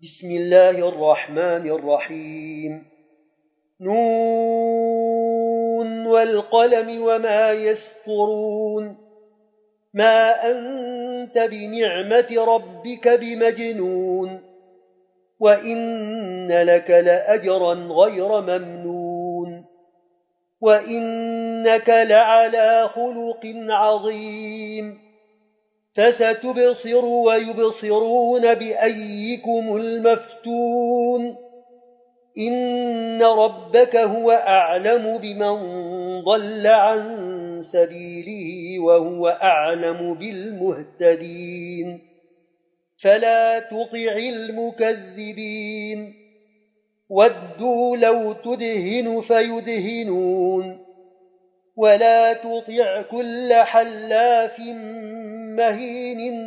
بسم الله الرحمن الرحيم نون والقلم وما يسطرون ما أنت بنعمة ربك بمجنون وإن لك لأجرا غير ممنون وإنك لعلى خلق عظيم فستبصر ويبصرون بأيكم المفتون إن ربك هو أعلم بمن ضل عن سبيله وهو أعلم بالمهتدين فلا تطع المكذبين ودوا لو تدهن فيدهنون ولا تطع كل حلاف مهين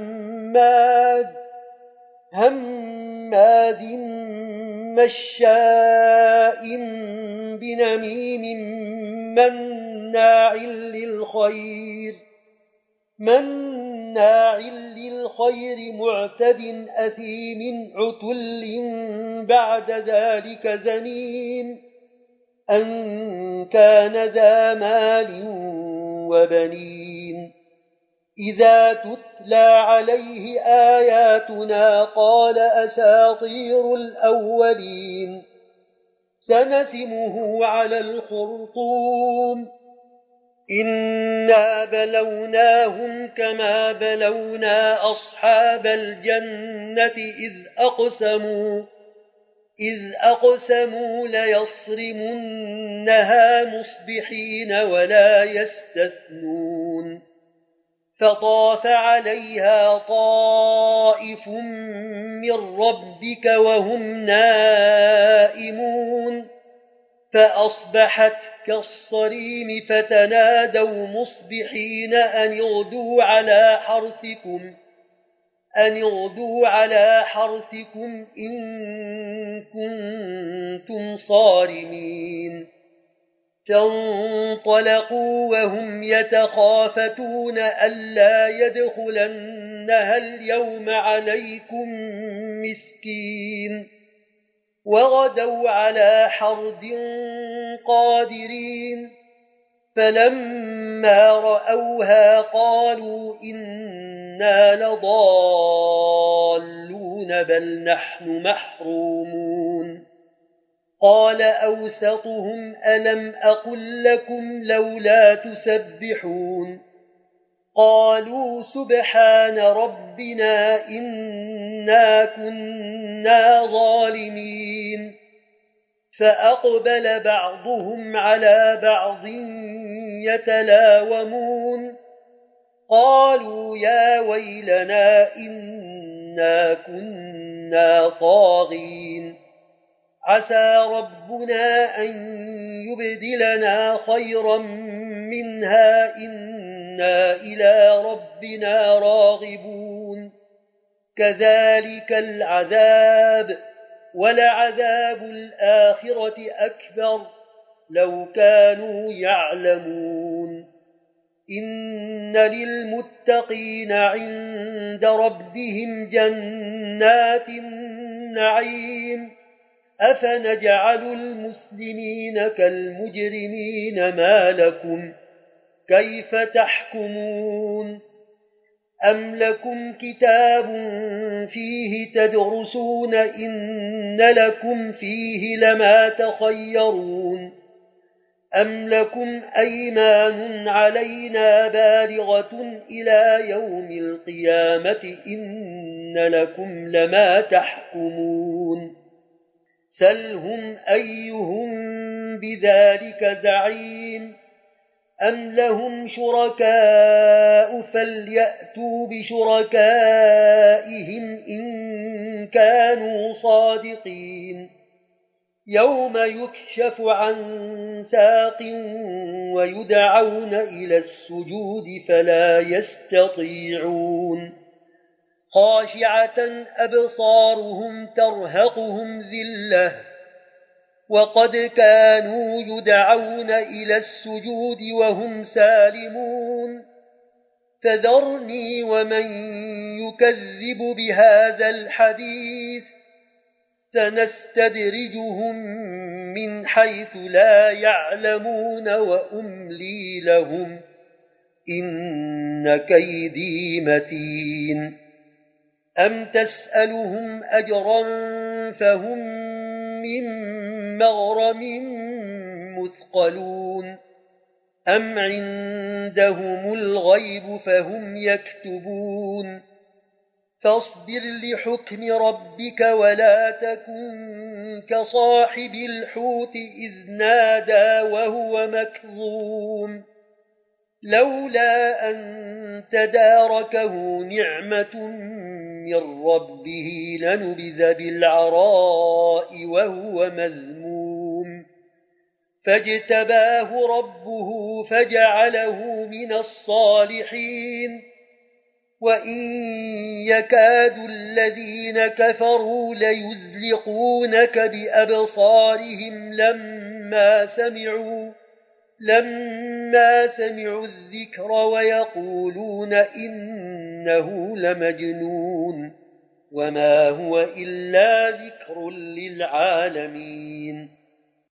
هماز مشاء بنميم مناع للخير معتد أثيم عتل بعد ذلك زنيم أن كان ذا مال وبنين إذا تتلى عليه آياتنا قال أساطير الأولين سنسمه على الخرطوم إنا بلوناهم كما بلونا أصحاب الجنة إذ أقسموا ليصرمنها مصبحين ولا يستثنون فطاف عليها طائف من ربك وهم نائمون فأصبحت كالصريم فتنادوا مصبحين أن اغدوا على حرثكم إن كنتم صارمين فانطلقوا وهم يتخافتون ألا يدخلنها اليوم عليكم مسكين وغدوا على حرد قادرين فلما رأوها قالوا إنا لضالون بل نحن محرومون قال أوسطهم ألم أقل لكم لولا تسبحون قالوا سبحان ربنا إنا كنا ظالمين فأقبل بعضهم على بعض يتلاومون قالوا يا ويلنا إنا كنا طاغين عسى ربنا أن يبدلنا خيرا منها إنا إلى ربنا راغبون كذلك العذاب ولعذاب الآخرة أكبر لو كانوا يعلمون إن للمتقين عند ربهم جنات النعيم أفنجعل المسلمين كالمجرمين ما لكم كيف تحكمون أم لكم كتاب فيه تدرسون إن لكم فيه لما تخيرون أم لكم أيمان علينا بالغة إلى يوم القيامة إن لكم لما تحكمون سلهم أيهم بذلك زعيم أم لهم شركاء فليأتوا بشركائهم إن كانوا صادقين يوم يكشف عن ساق ويدعون إلى السجود فلا يستطيعون خاشعة أبصارهم ترهقهم ذلة وقد كانوا يدعون إلى السجود وهم سالمون فذرني ومن يكذب بهذا الحديث سنستدرجهم من حيث لا يعلمون وأملي لهم إن كيدي متين أم تسألهم أجرا فهم من مغرم مثقلون أم عندهم الغيب فهم يكتبون فاصبر لحكم ربك ولا تكن كصاحب الحوت إذ نادى وهو مكظوم لولا أن تداركه نعمة من ربه لنبذ بالعراء وهو مذموم فاجتباه ربه فجعله من الصالحين وإن يكاد الذين كفروا ليزلقونك بأبصارهم لما سمعوا الذكر ويقولون إنه لمجنون وما هو إلا ذكر للعالمين